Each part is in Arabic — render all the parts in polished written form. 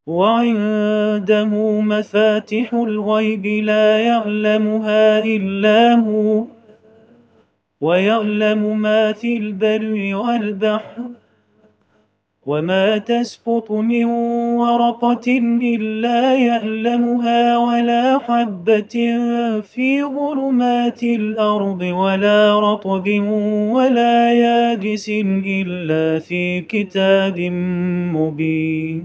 وعنده مفاتح الغيب لا يعلمها إلا هو ويعلم ما في البر والبحر وما تسقط من ورقة إلا يعلمها ولا حبة في ظلمات الأرض ولا رطب ولا يابس إلا في كتاب مبين.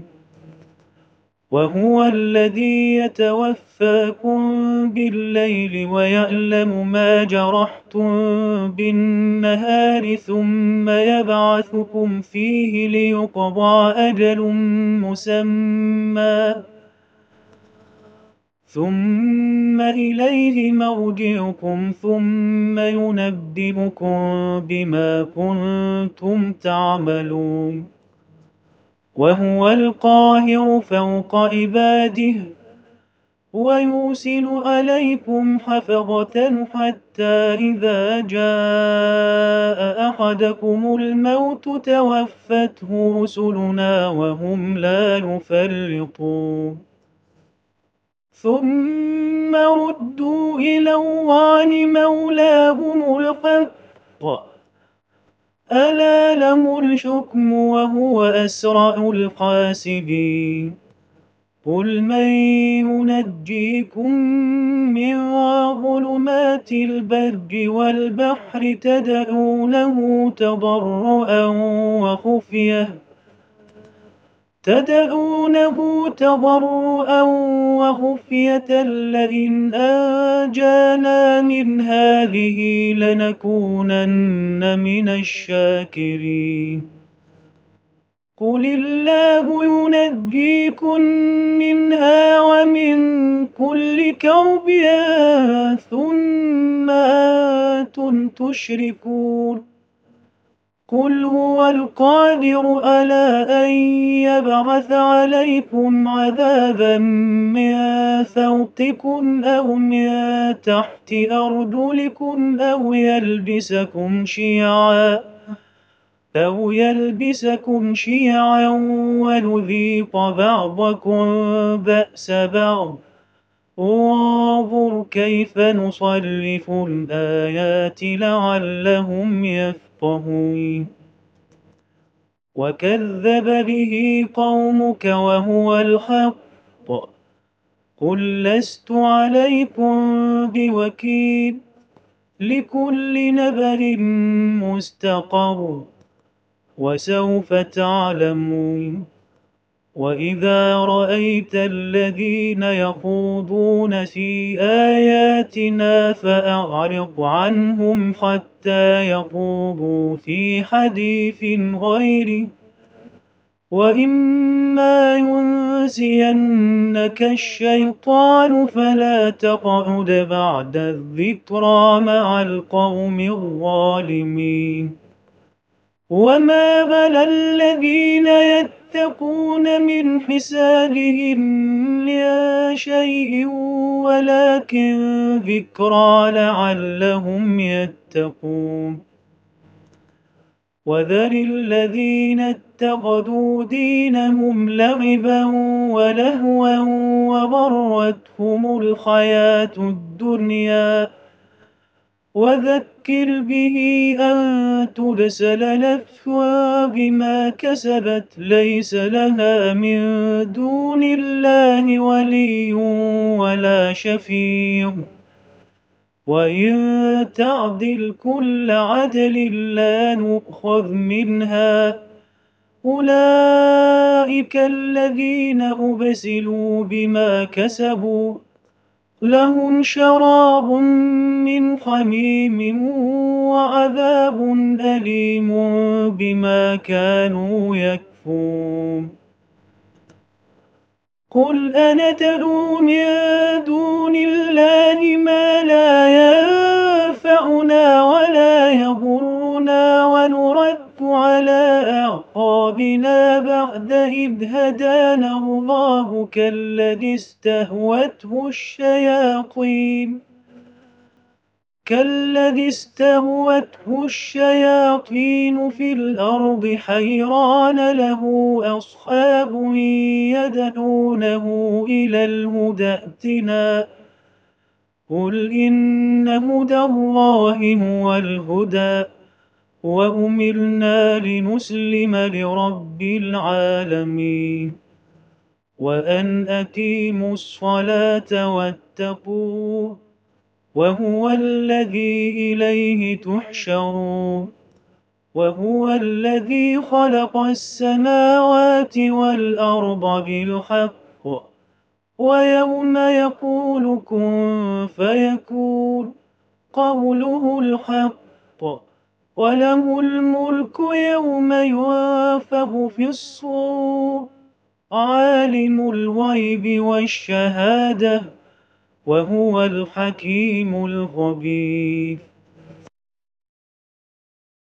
وهو الذي يتوفاكم بالليل ويعلم ما جرحتم بالنهار ثم يبعثكم فيه ليقضى أجل مسمى ثم إليه مرجعكم ثم ينبئكم بما كنتم تعملون. وهو القاهر فوق عباده ويرسل عليكم حفظة حتى إذا جاء أحدكم الموت توفته رسلنا وهم لا يفرطون ثم ردوا إلى الله مولاهم الحق ألا له الحكم وهو أسرع الحاسبين. قل من ينجيكم من ظلمات البر والبحر تدعونه تضرعا وخفية لئن أنجانا من هذه لنكونن من الشاكرين. قل الله ينجيكم منها ومن كل كرب ثم أنتم تشركون. قل هو القادر على أن يبعث عليكم عذابا من فوقكم أو من تحت أرجلكم أو يلبسكم شيعا ويذيق بعضكم بأس بعض. انظر كيف نصرف الآيات لعلهم يفقهون. وكذب به قومك وهو الحق قل لست عليكم بوكيل لكل نبأ مستقر وسوف تعلمون. وإذا رأيت الذين يخوضون في آياتنا فأعرض عنهم حتى يخوضوا في حديث غيره وإما ينسينك الشيطان فلا تقعد بعد الذكرى مع القوم الظالمين. وما على الذين يتقون من حسابهم من شيء ولكن ذكرى لعلهم يتقون. وذر الذين اتخذوا دينهم لعبا ولهوا وغرتهم الحياة الدنيا وذكر به أن تبسل نفس بما كسبت ليس لها من دون الله ولي ولا شفيع وإن تعدل كل عدل لا نؤخذ منها. أولئك الذين أبسلوا بما كسبوا لهم شراب من حميم وعذاب أليم بما كانوا يكفرون. قل أندعو من دون الله ما لا ينفعنا ولا يضرنا ونرد على أعقابنا بعد إذ هدانا الله كالذي استهوته الشياطين في الأرض حيران له أصحاب تدعونه إلى الهدى ائتنا قل إن هدى الله هو الهدى وأمرنا لنسلم لرب العالمين وأن أقيموا الصلاة واتقوه وهو الذي إليه تحشرون وهو الذي خلق السماوات والأرض بالحق ويوم يقول كن فيكون قوله الحق وله الملك يوم ينفخ في الصور عالم الغيب والشهادة وهو الحكيم الخبير